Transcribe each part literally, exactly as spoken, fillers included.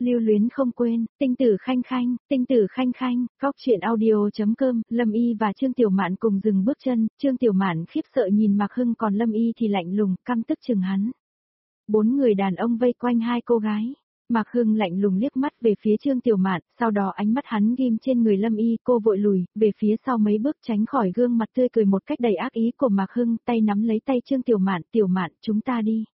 lưu luyến không quên, tinh tử khanh khanh, tinh tử khanh khanh, góc chuyện audio.com, Lâm Y và Trương Tiểu Mạn cùng dừng bước chân, Trương Tiểu Mạn khiếp sợ nhìn Mạc Hưng còn Lâm Y thì lạnh lùng, căm tức chừng hắn. Bốn người đàn ông vây quanh hai cô gái. Mạc Hưng lạnh lùng liếc mắt về phía Trương Tiểu Mạn, sau đó ánh mắt hắn ghim trên người Lâm Y, cô vội lùi, về phía sau mấy bước tránh khỏi gương mặt tươi cười một cách đầy ác ý của Mạc Hưng, tay nắm lấy tay Trương Tiểu Mạn, Tiểu Mạn, chúng ta đi.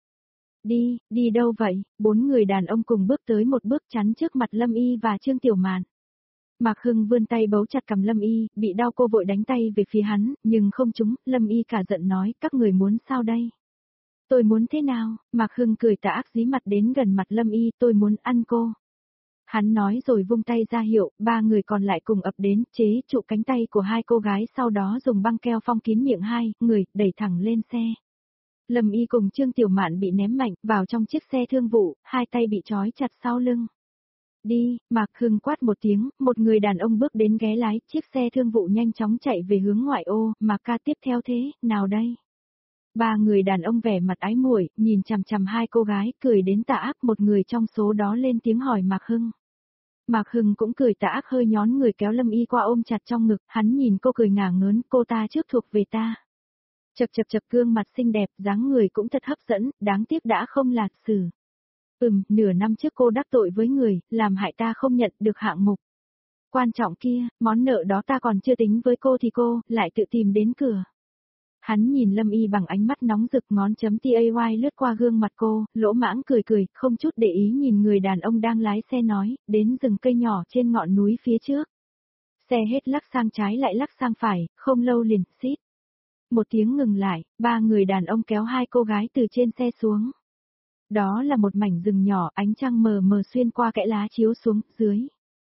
Đi, đi đâu vậy? Bốn người đàn ông cùng bước tới một bước chắn trước mặt Lâm Y và Trương Tiểu Mạn. Mạc Hưng vươn tay bấu chặt cầm Lâm Y, bị đau cô vội đánh tay về phía hắn, nhưng không trúng, Lâm Y cả giận nói, các người muốn sao đây? Tôi muốn thế nào? Mạc Hưng cười tà ác dí mặt đến gần mặt Lâm Y, tôi muốn ăn cô. Hắn nói rồi vung tay ra hiệu, ba người còn lại cùng ập đến, chế trụ cánh tay của hai cô gái sau đó dùng băng keo phong kín miệng hai người, đẩy thẳng lên xe. Lâm Y cùng Trương Tiểu Mạn bị ném mạnh vào trong chiếc xe thương vụ, hai tay bị trói chặt sau lưng. Đi, Mạc Hưng quát một tiếng, một người đàn ông bước đến ghé lái, chiếc xe thương vụ nhanh chóng chạy về hướng ngoại ô, Mạc ca tiếp theo thế, nào đây? Ba người đàn ông vẻ mặt ái muội, nhìn chằm chằm hai cô gái, cười đến tà ác, một người trong số đó lên tiếng hỏi Mạc Hưng. Mạc Hưng cũng cười tà ác hơi nhón người kéo Lâm Y qua ôm chặt trong ngực, hắn nhìn cô cười ngả ngớn, cô ta trước thuộc về ta. Chập chập chập gương mặt xinh đẹp, dáng người cũng thật hấp dẫn, đáng tiếc đã không lạt xử. Ừm, nửa năm trước cô đắc tội với người, làm hại ta không nhận được hạng mục. Quan trọng kia, món nợ đó ta còn chưa tính với cô thì cô, lại tự tìm đến cửa. Hắn nhìn Lâm Y bằng ánh mắt nóng rực ngón chấm tay lướt qua gương mặt cô, lỗ mãng cười cười, không chút để ý nhìn người đàn ông đang lái xe nói, đến rừng cây nhỏ trên ngọn núi phía trước. Xe hết lắc sang trái lại lắc sang phải, không lâu liền, xít. Một tiếng ngừng lại, ba người đàn ông kéo hai cô gái từ trên xe xuống. Đó là một mảnh rừng nhỏ, ánh trăng mờ mờ xuyên qua kẽ lá chiếu xuống, dưới.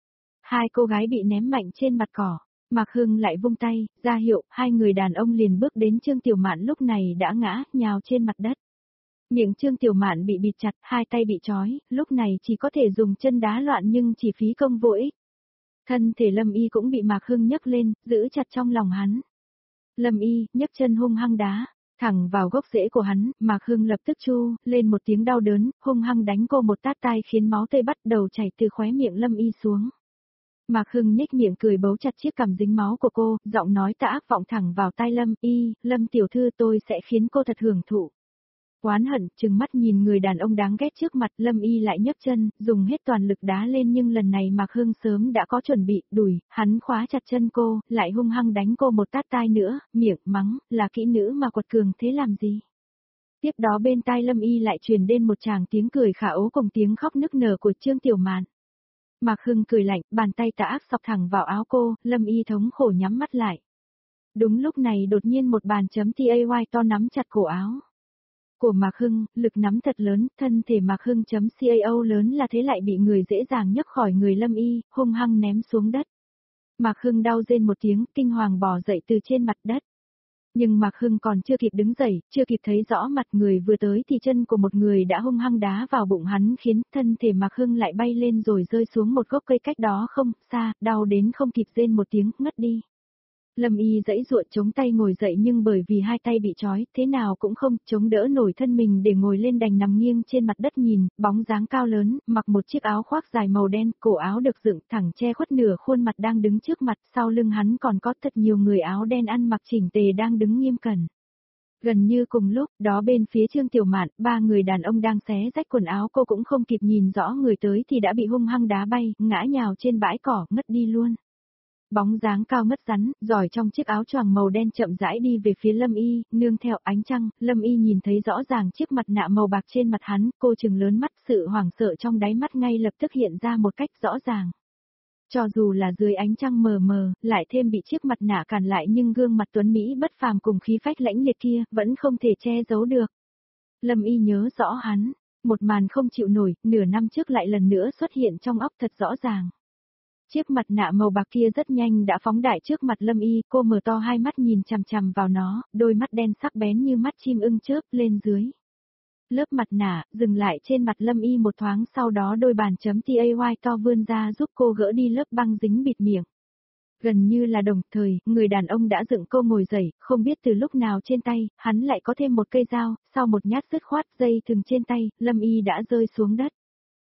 Hai cô gái bị ném mạnh trên mặt cỏ. Mạc Hưng lại vung tay, ra hiệu, hai người đàn ông liền bước đến Trương Tiểu Mạn lúc này đã ngã, nhào trên mặt đất. Miệng Trương Tiểu Mạn bị bịt chặt, hai tay bị trói, lúc này chỉ có thể dùng chân đá loạn nhưng chỉ phí công vô ích. Thân thể Lâm Y cũng bị Mạc Hưng nhấc lên, giữ chặt trong lòng hắn. Lâm Y, nhấc chân hung hăng đá, thẳng vào gốc rễ của hắn, Mạc Hưng lập tức chu, lên một tiếng đau đớn, hung hăng đánh cô một tát tai khiến máu tươi bắt đầu chảy từ khóe miệng Lâm Y xuống. Mạc Hưng nhếch miệng cười bấu chặt chiếc cằm dính máu của cô, giọng nói tà ác vọng thẳng vào tai Lâm Y, Lâm tiểu thư tôi sẽ khiến cô thật hưởng thụ. Oán hận, trừng mắt nhìn người đàn ông đáng ghét trước mặt, Lâm Y lại nhấc chân, dùng hết toàn lực đá lên nhưng lần này Mạc Hưng sớm đã có chuẩn bị, đùi, hắn khóa chặt chân cô, lại hung hăng đánh cô một tát tai nữa, miệng mắng, là kỹ nữ mà quật cường thế làm gì? Tiếp đó bên tai Lâm Y lại truyền đến một tràng tiếng cười khả ố cùng tiếng khóc nức nở của Trương Tiểu Mạn. Mạc Hưng cười lạnh, bàn tay tà ác sọc thẳng vào áo cô, Lâm Y thống khổ nhắm mắt lại. Đúng lúc này đột nhiên một bàn chấm tay to nắm chặt cổ áo của Mạc Hưng, lực nắm thật lớn, thân thể Mạc Hưng chấm cao lớn là thế lại bị người dễ dàng nhấc khỏi người Lâm Y, hung hăng ném xuống đất. Mạc Hưng đau rên một tiếng, kinh hoàng bò dậy từ trên mặt đất. Nhưng Mạc Hưng còn chưa kịp đứng dậy, chưa kịp thấy rõ mặt người vừa tới thì chân của một người đã hung hăng đá vào bụng hắn khiến thân thể Mạc Hưng lại bay lên rồi rơi xuống một gốc cây cách đó không xa, đau đến không kịp rên một tiếng, ngất đi. Lâm Y giãy giụa chống tay ngồi dậy nhưng bởi vì hai tay bị trói, thế nào cũng không chống đỡ nổi thân mình để ngồi lên đành nằm nghiêng trên mặt đất nhìn, bóng dáng cao lớn, mặc một chiếc áo khoác dài màu đen, cổ áo được dựng thẳng che khuất nửa khuôn mặt đang đứng trước mặt, sau lưng hắn còn có thật nhiều người áo đen ăn mặc chỉnh tề đang đứng nghiêm cẩn. Gần như cùng lúc, đó bên phía Trương Tiểu Mạn, ba người đàn ông đang xé rách quần áo cô cũng không kịp nhìn rõ người tới thì đã bị hung hăng đá bay, ngã nhào trên bãi cỏ, ngất đi luôn. Bóng dáng cao ngất rắn, giỏi trong chiếc áo choàng màu đen chậm rãi đi về phía Lâm Y, nương theo ánh trăng, Lâm Y nhìn thấy rõ ràng chiếc mặt nạ màu bạc trên mặt hắn, cô trừng lớn mắt, sự hoảng sợ trong đáy mắt ngay lập tức hiện ra một cách rõ ràng. Cho dù là dưới ánh trăng mờ mờ, lại thêm bị chiếc mặt nạ cản lại nhưng gương mặt tuấn Mỹ bất phàm cùng khí phách lãnh liệt kia, vẫn không thể che giấu được. Lâm Y nhớ rõ hắn, một màn không chịu nổi, nửa năm trước lại lần nữa xuất hiện trong óc thật rõ ràng. Chiếc mặt nạ màu bạc kia rất nhanh đã phóng đại trước mặt Lâm Y, cô mở to hai mắt nhìn chằm chằm vào nó, đôi mắt đen sắc bén như mắt chim ưng chớp lên dưới. Lớp mặt nạ, dừng lại trên mặt Lâm Y một thoáng sau đó đôi bàn chấm tay to vươn ra giúp cô gỡ đi lớp băng dính bịt miệng. Gần như là đồng thời, người đàn ông đã dựng cô ngồi dậy, không biết từ lúc nào trên tay, hắn lại có thêm một cây dao, sau một nhát dứt khoát dây thừng trên tay, Lâm Y đã rơi xuống đất.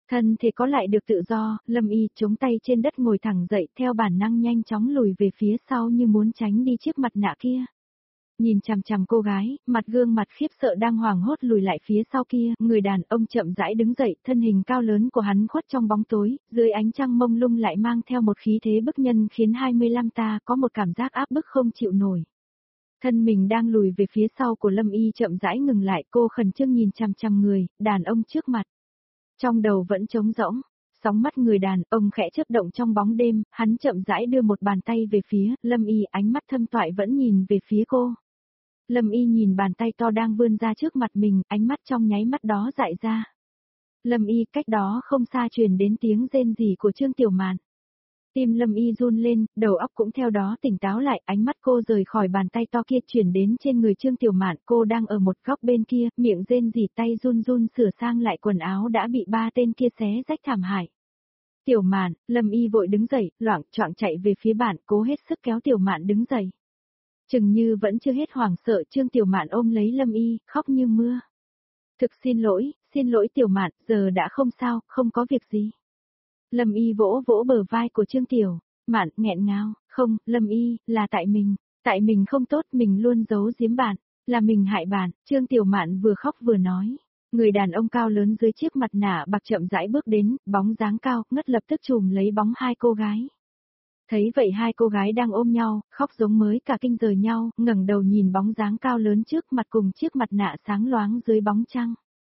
Thân thể có lại được tự do, Lâm Y chống tay trên đất ngồi thẳng dậy theo bản năng nhanh chóng lùi về phía sau như muốn tránh đi chiếc mặt nạ kia. Nhìn chằm chằm cô gái, mặt gương mặt khiếp sợ đang hoảng hốt lùi lại phía sau kia, người đàn ông chậm rãi đứng dậy, thân hình cao lớn của hắn khuất trong bóng tối, dưới ánh trăng mông lung lại mang theo một khí thế bức nhân khiến hai mươi lăm ta có một cảm giác áp bức không chịu nổi. Thân mình đang lùi về phía sau của Lâm Y chậm rãi ngừng lại, cô khẩn trương nhìn chằm chằm người, đàn ông trước mặt. Trong đầu vẫn trống rỗng, sóng mắt người đàn ông khẽ chớp động trong bóng đêm, hắn chậm rãi đưa một bàn tay về phía, Lâm Y ánh mắt thâm toại vẫn nhìn về phía cô. Lâm Y nhìn bàn tay to đang vươn ra trước mặt mình, ánh mắt trong nháy mắt đó dại ra. Lâm Y cách đó không xa truyền đến tiếng rên rỉ của Trương Tiểu Mạn. Tim Lâm Y run lên, đầu óc cũng theo đó tỉnh táo lại, ánh mắt cô rời khỏi bàn tay to kia chuyển đến trên người Trương Tiểu Mạn, cô đang ở một góc bên kia, miệng rên rỉ tay run run sửa sang lại quần áo đã bị ba tên kia xé rách thảm hại. Tiểu Mạn, Lâm Y vội đứng dậy, loạng choạng chạy về phía bạn, cố hết sức kéo Tiểu Mạn đứng dậy. Chừng như vẫn chưa hết hoảng sợ, Trương Tiểu Mạn ôm lấy Lâm Y, khóc như mưa. Thực xin lỗi, xin lỗi Tiểu Mạn, giờ đã không sao, không có việc gì. Lâm Y vỗ vỗ bờ vai của Trương Tiểu Mạn, nghẹn ngào, không, Lâm Y, là tại mình, tại mình không tốt, mình luôn giấu giếm bạn, là mình hại bạn. Trương Tiểu Mạn vừa khóc vừa nói. Người đàn ông cao lớn dưới chiếc mặt nạ bạc chậm rãi bước đến, bóng dáng cao, ngất lập tức chùm lấy bóng hai cô gái. Thấy vậy hai cô gái đang ôm nhau, khóc giống mới cả kinh rời nhau, ngẩng đầu nhìn bóng dáng cao lớn trước mặt cùng chiếc mặt nạ sáng loáng dưới bóng trăng.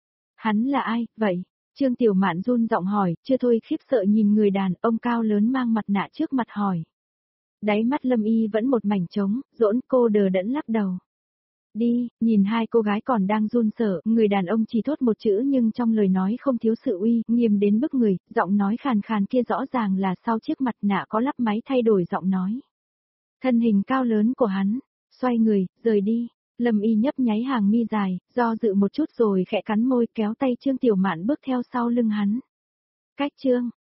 Hắn là ai, vậy? Trương Tiểu Mạn run giọng hỏi, chưa thôi khiếp sợ nhìn người đàn ông cao lớn mang mặt nạ trước mặt hỏi. Đáy mắt Lâm Y vẫn một mảnh trống, dỗn, cô đờ đẫn lắc đầu. Đi, nhìn hai cô gái còn đang run sợ, người đàn ông chỉ thốt một chữ nhưng trong lời nói không thiếu sự uy, nghiêm đến bức người, giọng nói khàn khàn kia rõ ràng là sau chiếc mặt nạ có lắp máy thay đổi giọng nói. Thân hình cao lớn của hắn, xoay người, rời đi. Lâm Y nhấp nháy hàng mi dài, do dự một chút rồi khẽ cắn môi kéo tay Trương Tiểu Mạn bước theo sau lưng hắn. Cách Trương